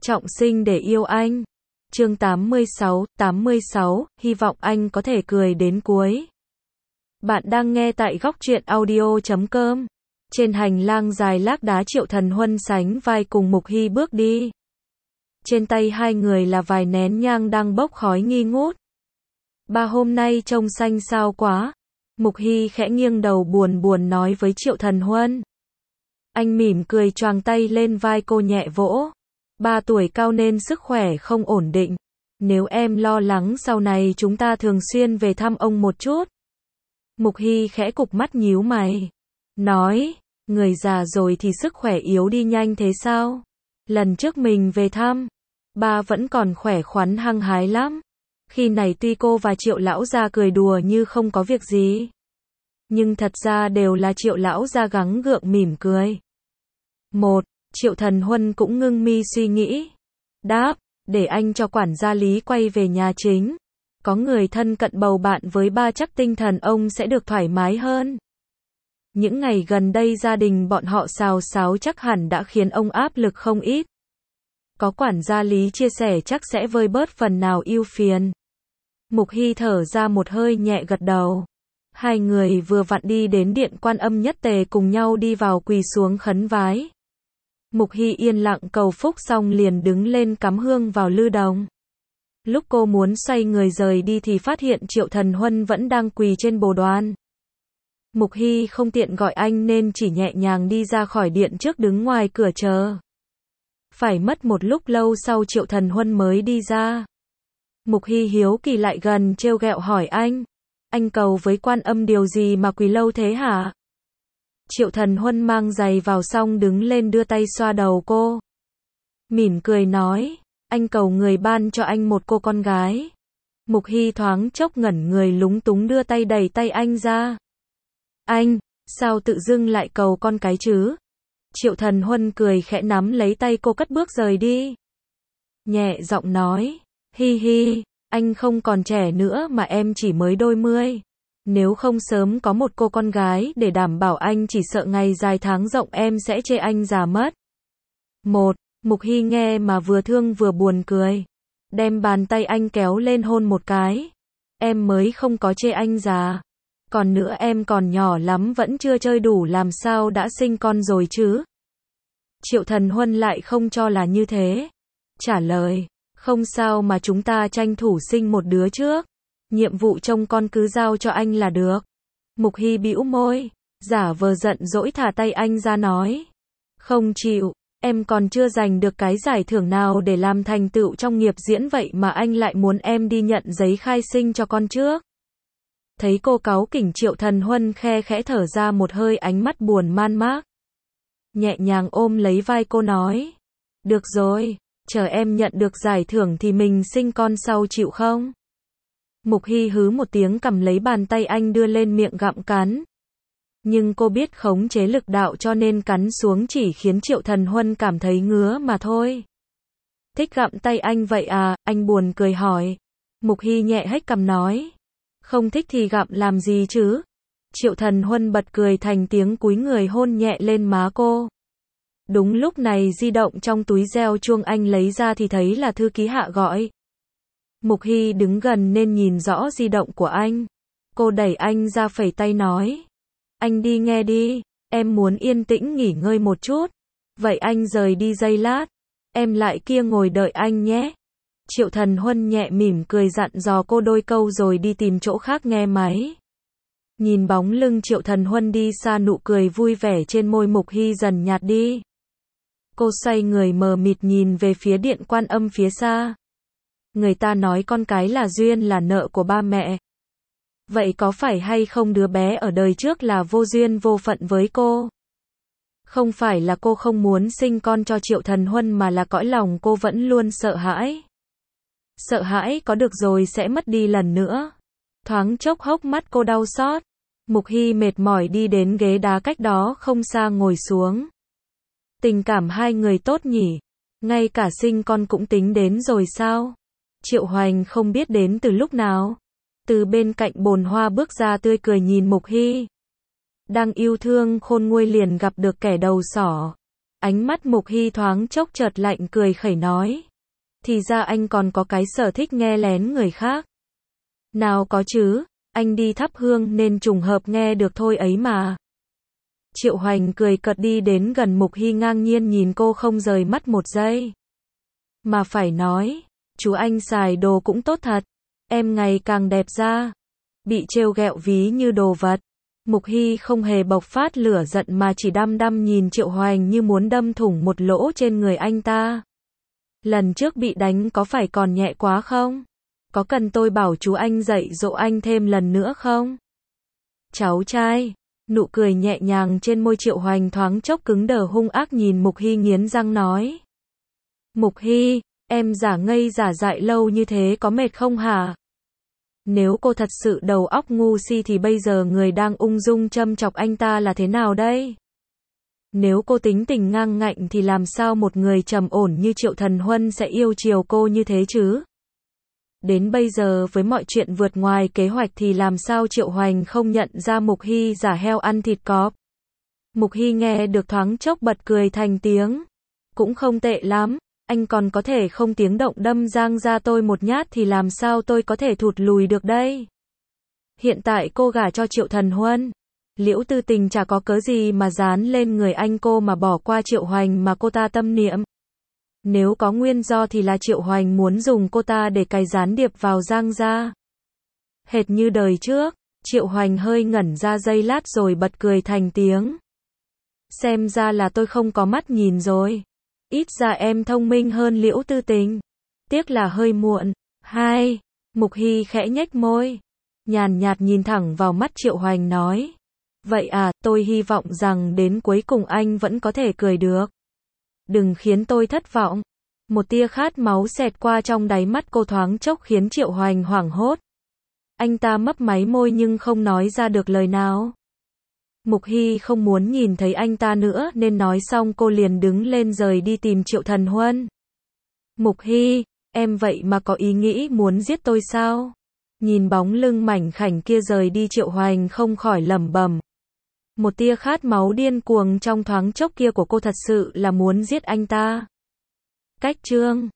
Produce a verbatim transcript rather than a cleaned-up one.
Trọng sinh để yêu anh. Chương tám mươi sáu, tám mươi sáu, hy vọng anh có thể cười đến cuối. Bạn đang nghe tại góc truyện audio chấm com. Trên hành lang dài lác đá, Triệu Thần Huân sánh vai cùng Mục Hy bước đi. Trên tay hai người là vài nén nhang đang bốc khói nghi ngút. Ba hôm nay trông xanh xao quá. Mục Hy khẽ nghiêng đầu buồn buồn nói với Triệu Thần Huân. Anh mỉm cười choàng tay lên vai cô nhẹ vỗ. Ba tuổi cao nên sức khỏe không ổn định. Nếu em lo lắng sau này chúng ta thường xuyên về thăm ông một chút. Mục Hy khẽ cụp mắt nhíu mày. Nói, người già rồi thì sức khỏe yếu đi nhanh thế sao? Lần trước mình về thăm, ba vẫn còn khỏe khoắn hăng hái lắm. Khi này tuy cô và Triệu lão gia cười đùa như không có việc gì, nhưng thật ra đều là Triệu lão gia gắng gượng mỉm cười. Một, Triệu Thần Huân cũng ngưng mi suy nghĩ. Đáp, để anh cho quản gia Lý quay về nhà chính. Có người thân cận bầu bạn với ba chắc tinh thần ông sẽ được thoải mái hơn. Những ngày gần đây gia đình bọn họ xào xáo chắc hẳn đã khiến ông áp lực không ít. Có quản gia Lý chia sẻ chắc sẽ vơi bớt phần nào ưu phiền. Mục Hy thở ra một hơi nhẹ gật đầu. Hai người vừa vặn đi đến điện Quan Âm Nhất Tề cùng nhau đi vào quỳ xuống khấn vái. Mục Hy yên lặng cầu phúc xong liền đứng lên cắm hương vào lư đồng. Lúc cô muốn xoay người rời đi thì phát hiện Triệu Thần Huân vẫn đang quỳ trên bồ đoàn. Mục Hy không tiện gọi anh nên chỉ nhẹ nhàng đi ra khỏi điện trước đứng ngoài cửa chờ. Phải mất một lúc lâu sau Triệu Thần Huân mới đi ra. Mục Hy hiếu kỳ lại gần trêu ghẹo hỏi anh. Anh cầu với Quan Âm điều gì mà quỳ lâu thế hả? Triệu Thần Huân mang giày vào xong đứng lên đưa tay xoa đầu cô. Mỉm cười nói, anh cầu người ban cho anh một cô con gái. Mục Hy thoáng chốc ngẩn người lúng túng đưa tay đẩy tay anh ra. Anh, sao tự dưng lại cầu con cái chứ? Triệu Thần Huân cười khẽ nắm lấy tay cô cất bước rời đi. Nhẹ giọng nói, hi hi, anh không còn trẻ nữa mà em chỉ mới đôi mươi. Nếu không sớm có một cô con gái để đảm bảo anh chỉ sợ ngày dài tháng rộng em sẽ chê anh già mất. Một, Mục Hy nghe mà vừa thương vừa buồn cười. Đem bàn tay anh kéo lên hôn một cái. Em mới không có chê anh già. Còn nữa em còn nhỏ lắm vẫn chưa chơi đủ làm sao đã sinh con rồi chứ? Triệu Thần Huân lại không cho là như thế. Trả lời, không sao mà chúng ta tranh thủ sinh một đứa trước. Nhiệm vụ trông con cứ giao cho anh là được. Mục Hy bĩu môi, giả vờ giận dỗi thả tay anh ra nói. Không chịu, em còn chưa giành được cái giải thưởng nào để làm thành tựu trong nghiệp diễn vậy mà anh lại muốn em đi nhận giấy khai sinh cho con trước. Thấy cô cáu kỉnh Triệu Thần Huân khe khẽ thở ra một hơi ánh mắt buồn man mác. Nhẹ nhàng ôm lấy vai cô nói. Được rồi, chờ em nhận được giải thưởng thì mình sinh con sau chịu không? Mục Hy hứ một tiếng cầm lấy bàn tay anh đưa lên miệng gặm cắn. Nhưng cô biết khống chế lực đạo cho nên cắn xuống chỉ khiến Triệu Thần Huân cảm thấy ngứa mà thôi. Thích gặm tay anh vậy à? Anh buồn cười hỏi. Mục Hy nhẹ hếch cằm nói. Không thích thì gặm làm gì chứ? Triệu Thần Huân bật cười thành tiếng cúi người hôn nhẹ lên má cô. Đúng lúc này di động trong túi reo chuông anh lấy ra thì thấy là thư ký Hạ gọi. Mục Hy đứng gần nên nhìn rõ di động của anh. Cô đẩy anh ra phẩy tay nói. Anh đi nghe đi, em muốn yên tĩnh nghỉ ngơi một chút. Vậy anh rời đi giây lát. Em lại kia ngồi đợi anh nhé. Triệu Thần Huân nhẹ mỉm cười dặn dò cô đôi câu rồi đi tìm chỗ khác nghe máy. Nhìn bóng lưng Triệu Thần Huân đi xa nụ cười vui vẻ trên môi Mục Hy dần nhạt đi. Cô xoay người mờ mịt nhìn về phía điện Quan Âm phía xa. Người ta nói con cái là duyên là nợ của ba mẹ. Vậy có phải hay không đứa bé ở đời trước là vô duyên vô phận với cô? Không phải là cô không muốn sinh con cho Triệu Thần Huân mà là cõi lòng cô vẫn luôn sợ hãi. Sợ hãi có được rồi sẽ mất đi lần nữa. Thoáng chốc hốc mắt cô đau xót. Mục Hy mệt mỏi đi đến ghế đá cách đó không xa ngồi xuống. Tình cảm hai người tốt nhỉ? Ngay cả sinh con cũng tính đến rồi sao? Triệu Hoành không biết đến từ lúc nào. Từ bên cạnh bồn hoa bước ra tươi cười nhìn Mục Hy. Đang yêu thương khôn nguôi liền gặp được kẻ đầu sỏ. Ánh mắt Mục Hy thoáng chốc chợt lạnh cười khẩy nói. Thì ra anh còn có cái sở thích nghe lén người khác. Nào có chứ, anh đi thắp hương nên trùng hợp nghe được thôi ấy mà. Triệu Hoành cười cợt đi đến gần Mục Hy ngang nhiên nhìn cô không rời mắt một giây. Mà phải nói, chú anh xài đồ cũng tốt thật, em ngày càng đẹp ra. Bị trêu ghẹo ví như đồ vật. Mục Hy không hề bộc phát lửa giận mà chỉ đăm đăm nhìn Triệu Hoành như muốn đâm thủng một lỗ trên người anh ta. Lần trước bị đánh có phải còn nhẹ quá không? Có cần tôi bảo chú anh dạy dỗ anh thêm lần nữa không? Cháu trai, nụ cười nhẹ nhàng trên môi Triệu Hoành thoáng chốc cứng đờ hung ác nhìn Mục Hy nghiến răng nói. Mục Hy, em giả ngây giả dại lâu như thế có mệt không hả? Nếu cô thật sự đầu óc ngu si thì bây giờ người đang ung dung châm chọc anh ta là thế nào đây? Nếu cô tính tình ngang ngạnh thì làm sao một người trầm ổn như Triệu Thần Huân sẽ yêu chiều cô như thế chứ? Đến bây giờ với mọi chuyện vượt ngoài kế hoạch thì làm sao Triệu Hoành không nhận ra Mục Hy giả heo ăn thịt cọp? Mục Hy nghe được thoáng chốc bật cười thành tiếng. Cũng không tệ lắm, anh còn có thể không tiếng động đâm Giang ra tôi một nhát thì làm sao tôi có thể thụt lùi được đây? Hiện tại cô gả cho Triệu Thần Huân. Liễu Tư Tình chả có cớ gì mà dán lên người anh cô mà bỏ qua Triệu Hoành mà cô ta tâm niệm. Nếu có nguyên do thì là Triệu Hoành muốn dùng cô ta để cài gián điệp vào Giang gia. Hệt như đời trước, Triệu Hoành hơi ngẩn ra giây lát rồi bật cười thành tiếng. Xem ra là tôi không có mắt nhìn rồi. Ít ra em thông minh hơn Liễu Tư Tình. Tiếc là hơi muộn. Hai, Mục Hy khẽ nhếch môi. Nhàn nhạt nhìn thẳng vào mắt Triệu Hoành nói. Vậy à, tôi hy vọng rằng đến cuối cùng anh vẫn có thể cười được. Đừng khiến tôi thất vọng. Một tia khát máu xẹt qua trong đáy mắt cô thoáng chốc khiến Triệu Hoành hoảng hốt. Anh ta mấp máy môi nhưng không nói ra được lời nào. Mục Hy không muốn nhìn thấy anh ta nữa nên nói xong cô liền đứng lên rời đi tìm Triệu Thần Huân. Mục Hy, em vậy mà có ý nghĩ muốn giết tôi sao? Nhìn bóng lưng mảnh khảnh kia rời đi Triệu Hoành không khỏi lẩm bẩm. Một tia khát máu điên cuồng trong thoáng chốc kia của cô thật sự là muốn giết anh ta. Cách chương